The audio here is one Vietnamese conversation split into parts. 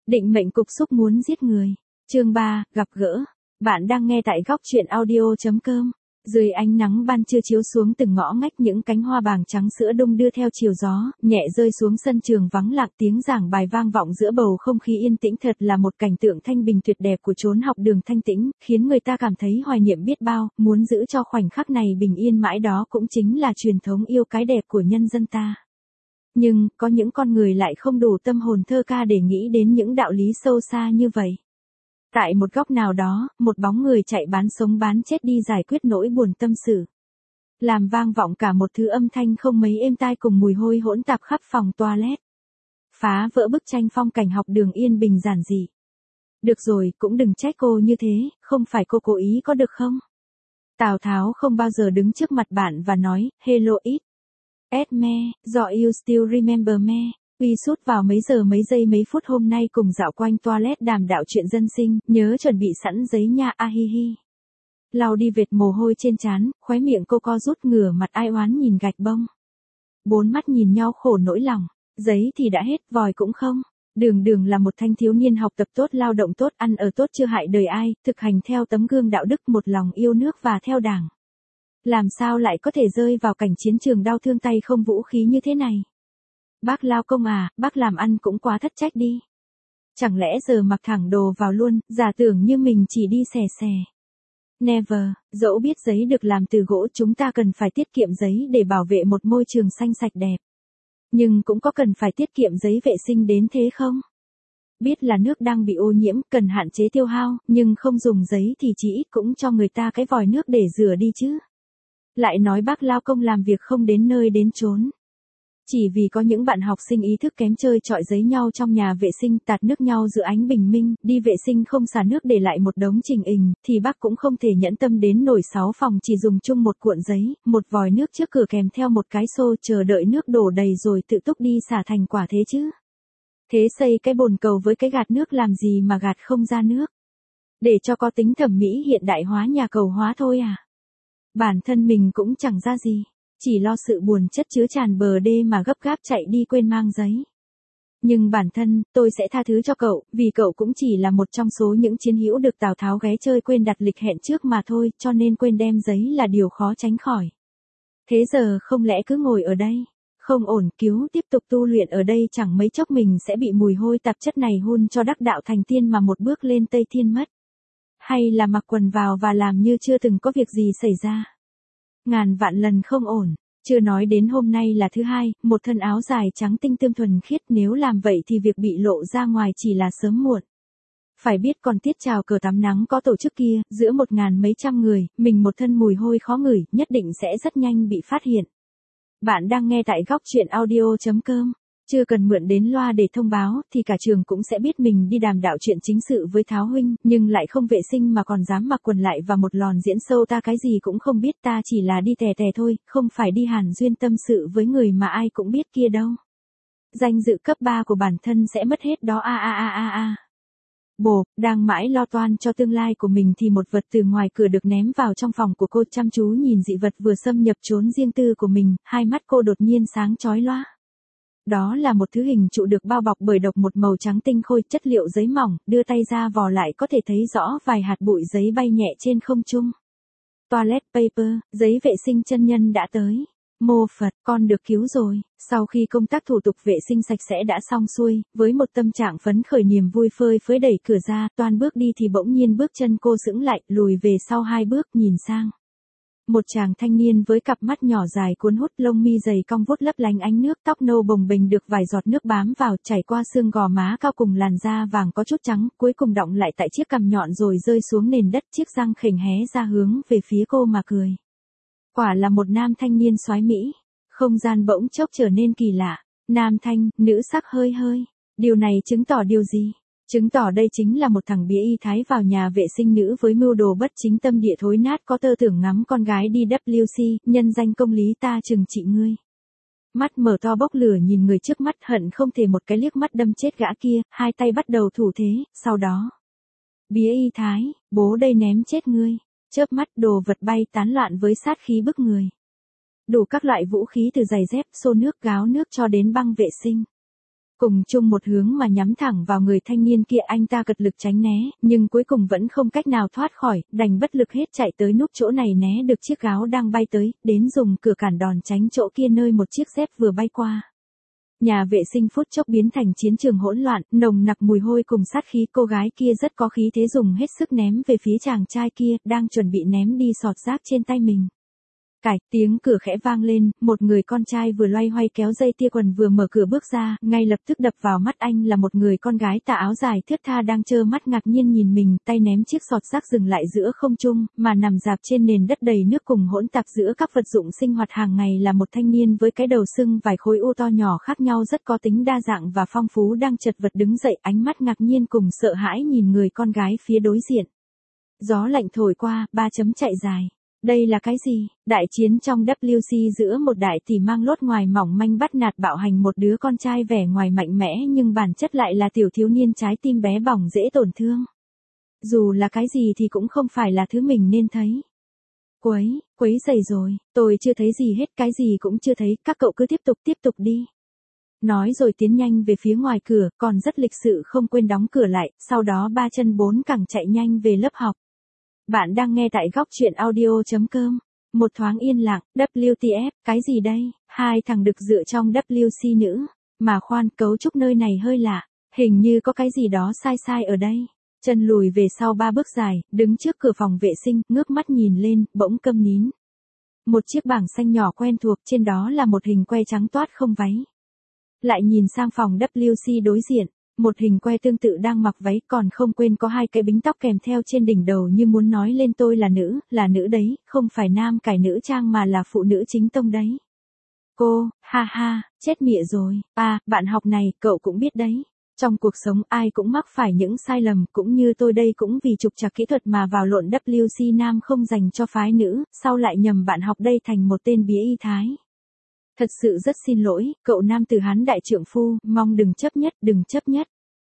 Định mệnh cục súc muốn giết người. Chương 3, gặp gỡ. Bạn đang nghe tại góc truyện audio.com. Dưới ánh nắng ban trưa chiếu xuống từng ngõ ngách, những cánh hoa bàng trắng sữa đung đưa theo chiều gió, nhẹ rơi xuống sân trường vắng lặng, tiếng giảng bài vang vọng giữa bầu không khí yên tĩnh, thật là một cảnh tượng thanh bình tuyệt đẹp của chốn học đường thanh tĩnh, khiến người ta cảm thấy hoài niệm biết bao, muốn giữ cho khoảnh khắc này bình yên mãi, đó cũng chính là truyền thống yêu cái đẹp của nhân dân ta. Nhưng, có những con người lại không đủ tâm hồn thơ ca để nghĩ đến những đạo lý sâu xa như vậy. Tại một góc nào đó, một bóng người chạy bán sống bán chết đi giải quyết nỗi buồn tâm sự. Làm vang vọng cả một thứ âm thanh không mấy êm tai cùng mùi hôi hỗn tạp khắp phòng toilet. Phá vỡ bức tranh phong cảnh học đường yên bình giản dị. Được rồi, cũng đừng trách cô như thế, không phải cô cố ý có được không? Tào Tháo không bao giờ đứng trước mặt bạn và nói, hello it. Edme, do you still remember me? Uy sút vào mấy giờ mấy giây mấy phút hôm nay cùng dạo quanh toilet đàm đạo chuyện dân sinh, nhớ chuẩn bị sẵn giấy nha, a hi hi. Lau đi vệt mồ hôi trên trán, khóe miệng cô co rút, ngửa mặt ai oán nhìn gạch bông. Bốn mắt nhìn nhau khổ nỗi lòng, giấy thì đã hết, vòi cũng không. Đường là một thanh thiếu niên học tập tốt, lao động tốt, ăn ở tốt, chưa hại đời ai, thực hành theo tấm gương đạo đức, một lòng yêu nước và theo Đảng. Làm sao lại có thể rơi vào cảnh chiến trường đau thương tay không vũ khí như thế này? Bác lao công à, bác làm ăn cũng quá thất trách đi. Chẳng lẽ giờ mặc thẳng đồ vào luôn, giả tưởng như mình chỉ đi xè xè. Never, dẫu biết giấy được làm từ gỗ, chúng ta cần phải tiết kiệm giấy để bảo vệ một môi trường xanh sạch đẹp. Nhưng cũng có cần phải tiết kiệm giấy vệ sinh đến thế không? Biết là nước đang bị ô nhiễm, cần hạn chế tiêu hao, nhưng không dùng giấy thì chỉ ít cũng cho người ta cái vòi nước để rửa đi chứ. Lại nói bác lao công làm việc không đến nơi đến chốn. Chỉ vì có những bạn học sinh ý thức kém chơi trọi giấy nhau trong nhà vệ sinh, tạt nước nhau giữa ánh bình minh, đi vệ sinh không xả nước để lại một đống trình ình, thì bác cũng không thể nhẫn tâm đến nổi 6 phòng chỉ dùng chung một cuộn giấy, một vòi nước trước cửa kèm theo một cái xô, chờ đợi nước đổ đầy rồi tự túc đi xả thành quả thế chứ. Thế xây cái bồn cầu với cái gạt nước làm gì mà gạt không ra nước? Để cho có tính thẩm mỹ hiện đại hóa nhà cầu hóa thôi à? Bản thân mình cũng chẳng ra gì. Chỉ lo sự buồn chất chứa tràn bờ đê mà gấp gáp chạy đi quên mang giấy. Nhưng bản thân, tôi sẽ tha thứ cho cậu, vì cậu cũng chỉ là một trong số những chiến hữu được Tào Tháo ghé chơi quên đặt lịch hẹn trước mà thôi, cho nên quên đem giấy là điều khó tránh khỏi. Thế giờ không lẽ cứ ngồi ở đây, không ổn, cứu tiếp tục tu luyện ở đây, chẳng mấy chốc mình sẽ bị mùi hôi tạp chất này hun cho đắc đạo thành tiên mà một bước lên Tây Thiên mất. Hay là mặc quần vào và làm như chưa từng có việc gì xảy ra. Ngàn vạn lần không ổn, chưa nói đến hôm nay là thứ hai, một thân áo dài trắng tinh tươm thuần khiết, nếu làm vậy thì việc bị lộ ra ngoài chỉ là sớm muộn. Phải biết còn tiết chào cờ tắm nắng có tổ chức kia, giữa 1.000 mấy trăm người, mình một thân mùi hôi khó ngửi, nhất định sẽ rất nhanh bị phát hiện. Bạn đang nghe tại góc truyện audio.com. Chưa cần mượn đến loa để thông báo, thì cả trường cũng sẽ biết mình đi đàm đạo chuyện chính sự với Tháo huynh, nhưng lại không vệ sinh mà còn dám mặc quần lại và một lòn diễn sâu, ta cái gì cũng không biết, ta chỉ là đi tè tè thôi, không phải đi hàn duyên tâm sự với người mà ai cũng biết kia đâu. Danh dự cấp 3 của bản thân sẽ mất hết đó, Bồ, đang mãi lo toan cho tương lai của mình thì một vật từ ngoài cửa được ném vào trong phòng của cô, chăm chú nhìn dị vật vừa xâm nhập chốn riêng tư của mình, hai mắt cô đột nhiên sáng chói loa. Đó là một thứ hình trụ được bao bọc bởi độc một màu trắng tinh khôi, chất liệu giấy mỏng, đưa tay ra vò lại có thể thấy rõ vài hạt bụi giấy bay nhẹ trên không trung. Toilet paper, giấy vệ sinh chân nhân đã tới. Mô Phật, con được cứu rồi. Sau khi công tác thủ tục vệ sinh sạch sẽ đã xong xuôi, với một tâm trạng phấn khởi niềm vui phơi phới đẩy cửa ra, toan bước đi thì bỗng nhiên bước chân cô sững lại, lùi về sau 2 bước, nhìn sang. Một chàng thanh niên với cặp mắt nhỏ dài cuốn hút, lông mi dày cong vuốt lấp lánh ánh nước, tóc nâu bồng bềnh được vài giọt nước bám vào, chảy qua xương gò má cao cùng làn da vàng có chút trắng, cuối cùng đọng lại tại chiếc cằm nhọn rồi rơi xuống nền đất, chiếc răng khểnh hé ra hướng về phía cô mà cười. Quả là một nam thanh niên soái mỹ. Không gian bỗng chốc trở nên kỳ lạ. Nam thanh, nữ sắc hơi hơi. Điều này chứng tỏ điều gì? Chứng tỏ đây chính là một thằng bía y thái vào nhà vệ sinh nữ với mưu đồ bất chính, tâm địa thối nát, có tơ tưởng ngắm con gái đi WC, nhân danh công lý ta trừng trị ngươi. Mắt mở to bốc lửa nhìn người trước mắt, hận không thể một cái liếc mắt đâm chết gã kia, hai tay bắt đầu thủ thế, sau đó. Bía y thái, bố đây ném chết ngươi. Chớp mắt đồ vật bay tán loạn với sát khí bức người. Đủ các loại vũ khí từ giày dép, xô nước, gáo nước cho đến băng vệ sinh. Cùng chung một hướng mà nhắm thẳng vào người thanh niên kia, anh ta cật lực tránh né, nhưng cuối cùng vẫn không cách nào thoát khỏi, đành bất lực hết chạy tới núp chỗ này né được chiếc gáo đang bay tới, đến dùng cửa cản đòn tránh chỗ kia nơi một chiếc dép vừa bay qua. Nhà vệ sinh phút chốc biến thành chiến trường hỗn loạn, nồng nặc mùi hôi cùng sát khí, cô gái kia rất có khí thế dùng hết sức ném về phía chàng trai kia, đang chuẩn bị ném đi sọt rác trên tay mình. Cạch, tiếng cửa khẽ vang lên, một người con trai vừa loay hoay kéo dây tia quần vừa mở cửa bước ra, ngay lập tức đập vào mắt anh là một người con gái tà áo dài thướt tha đang trơ mắt ngạc nhiên nhìn mình, tay ném chiếc sọt rác dừng lại giữa không trung, mà nằm rạp trên nền đất đầy nước cùng hỗn tạp giữa các vật dụng sinh hoạt hàng ngày là một thanh niên với cái đầu sưng vài khối u to nhỏ khác nhau rất có tính đa dạng và phong phú đang chật vật đứng dậy, ánh mắt ngạc nhiên cùng sợ hãi nhìn người con gái phía đối diện. Gió lạnh thổi qua, ba chấm chạy dài. Đây là cái gì? Đại chiến trong WC giữa một đại tỷ mang lốt ngoài mỏng manh bắt nạt bạo hành một đứa con trai vẻ ngoài mạnh mẽ nhưng bản chất lại là tiểu thiếu niên trái tim bé bỏng dễ tổn thương. Dù là cái gì thì cũng không phải là thứ mình nên thấy. Quấy rầy rồi, tôi chưa thấy gì hết, cái gì cũng chưa thấy, các cậu cứ tiếp tục đi. Nói rồi tiến nhanh về phía ngoài cửa, còn rất lịch sự không quên đóng cửa lại, sau đó ba chân bốn cẳng chạy nhanh về lớp học. Bạn đang nghe tại góc truyện audio.com. Một thoáng yên lặng, WTF, cái gì đây? Hai thằng đực dựa trong WC nữ. Mà khoan, cấu trúc nơi này hơi lạ. Hình như có cái gì đó sai ở đây. Chân lùi về sau ba bước dài, đứng trước cửa phòng vệ sinh, ngước mắt nhìn lên, bỗng câm nín. Một chiếc bảng xanh nhỏ quen thuộc, trên đó là một hình que trắng toát không váy. Lại nhìn sang phòng WC đối diện. Một hình que tương tự đang mặc váy, còn không quên có hai cái bính tóc kèm theo trên đỉnh đầu như muốn nói lên tôi là nữ đấy, không phải nam cải nữ trang mà là phụ nữ chính tông đấy. Cô, ha, chết mịa rồi, bạn học này, cậu cũng biết đấy. Trong cuộc sống ai cũng mắc phải những sai lầm, cũng như tôi đây cũng vì trục trặc kỹ thuật mà vào lộn WC nam không dành cho phái nữ, sau lại nhầm bạn học đây thành một tên bía y thái. Thật sự rất xin lỗi, cậu nam tử Hán đại trượng phu, mong đừng chấp nhất.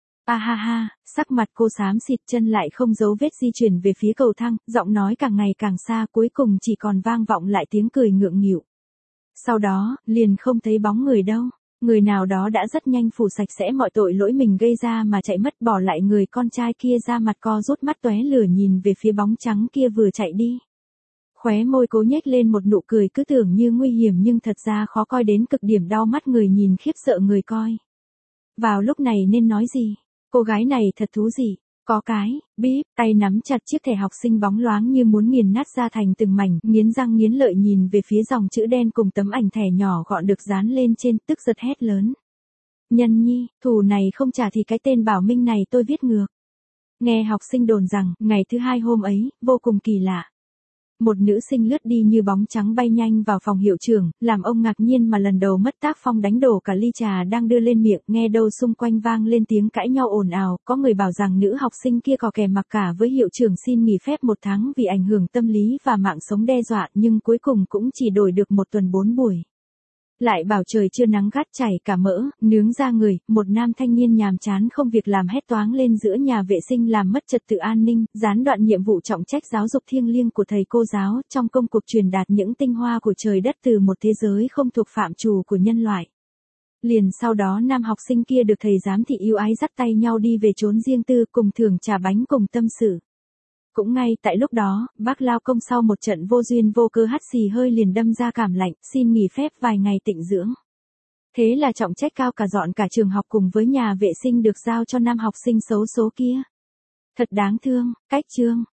Ha, sắc mặt cô xám xịt, chân lại không giấu vết di chuyển về phía cầu thang, giọng nói càng ngày càng xa, cuối cùng chỉ còn vang vọng lại tiếng cười ngượng nghịu. Sau đó, liền không thấy bóng người đâu, người nào đó đã rất nhanh phủ sạch sẽ mọi tội lỗi mình gây ra mà chạy mất, bỏ lại người con trai kia ra mặt co rút mắt tóe lửa nhìn về phía bóng trắng kia vừa chạy đi. Khóe môi cố nhếch lên một nụ cười cứ tưởng như nguy hiểm nhưng thật ra khó coi đến cực điểm, đau mắt người nhìn khiếp sợ người coi. Vào lúc này nên nói gì? Cô gái này thật thú gì? Có cái, bíp, tay nắm chặt chiếc thẻ học sinh bóng loáng như muốn nghiền nát ra thành từng mảnh, nghiến răng nghiến lợi nhìn về phía dòng chữ đen cùng tấm ảnh thẻ nhỏ gọn được dán lên trên, tức giật hét lớn. Nhân nhi, thù này không trả thì cái tên Bảo Minh này tôi viết ngược. Nghe học sinh đồn rằng, ngày thứ hai hôm ấy, vô cùng kỳ lạ. Một nữ sinh lướt đi như bóng trắng bay nhanh vào phòng hiệu trưởng, làm ông ngạc nhiên mà lần đầu mất tác phong đánh đổ cả ly trà đang đưa lên miệng, nghe đâu xung quanh vang lên tiếng cãi nhau ồn ào, có người bảo rằng nữ học sinh kia có kè mặc cả với hiệu trưởng xin nghỉ phép 1 tháng vì ảnh hưởng tâm lý và mạng sống đe dọa, nhưng cuối cùng cũng chỉ đổi được 1 tuần 4 buổi. Lại bảo trời chưa nắng gắt chảy cả mỡ, nướng ra người, một nam thanh niên nhàm chán không việc làm hét toáng lên giữa nhà vệ sinh làm mất trật tự an ninh, gián đoạn nhiệm vụ trọng trách giáo dục thiêng liêng của thầy cô giáo trong công cuộc truyền đạt những tinh hoa của trời đất từ một thế giới không thuộc phạm trù của nhân loại. Liền sau đó nam học sinh kia được thầy giám thị yêu ái dắt tay nhau đi về chốn riêng tư cùng thưởng trà bánh cùng tâm sự. Cũng ngay tại lúc đó, bác lao công sau một trận vô duyên vô cớ hắt xì hơi liền đâm ra cảm lạnh, xin nghỉ phép vài ngày tịnh dưỡng. Thế là trọng trách cao cả dọn cả trường học cùng với nhà vệ sinh được giao cho nam học sinh xấu số kia. Thật đáng thương, cách chương.